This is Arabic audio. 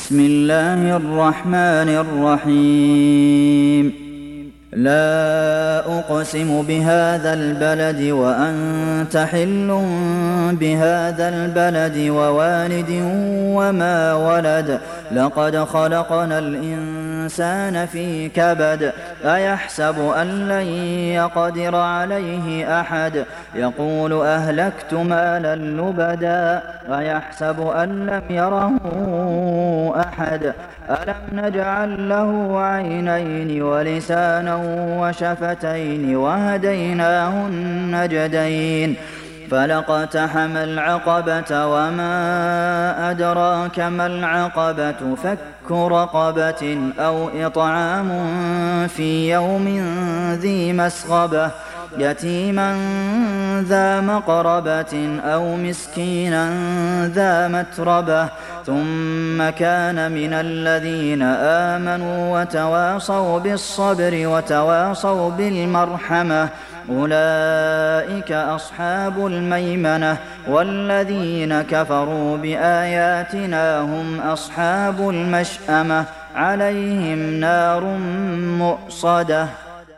بسم الله الرحمن الرحيم لا أقسم بهذا البلد وأنت حل بهذا البلد ووالد وما ولد لقد خلقنا الإنسان في كبد أيحسب أن لن يقدر عليه أحد يقول أهلكت مالا لبدا أيحسب أن لم يره أحد ألم نجعل له عينين ولسانا وشفتين وهديناه النجدين فلاقتحم العقبة وما أدراك ما العقبة فك رقبة أو إطعام في يوم ذي مسغبة يتيما ذا مقربة أو مسكينا ذا متربة ثم كان من الذين آمنوا وتواصوا بالصبر وتواصوا بالمرحمة أولئك أصحاب الميمنة والذين كفروا بآياتنا هم أصحاب المشأمة عليهم نار مؤصدة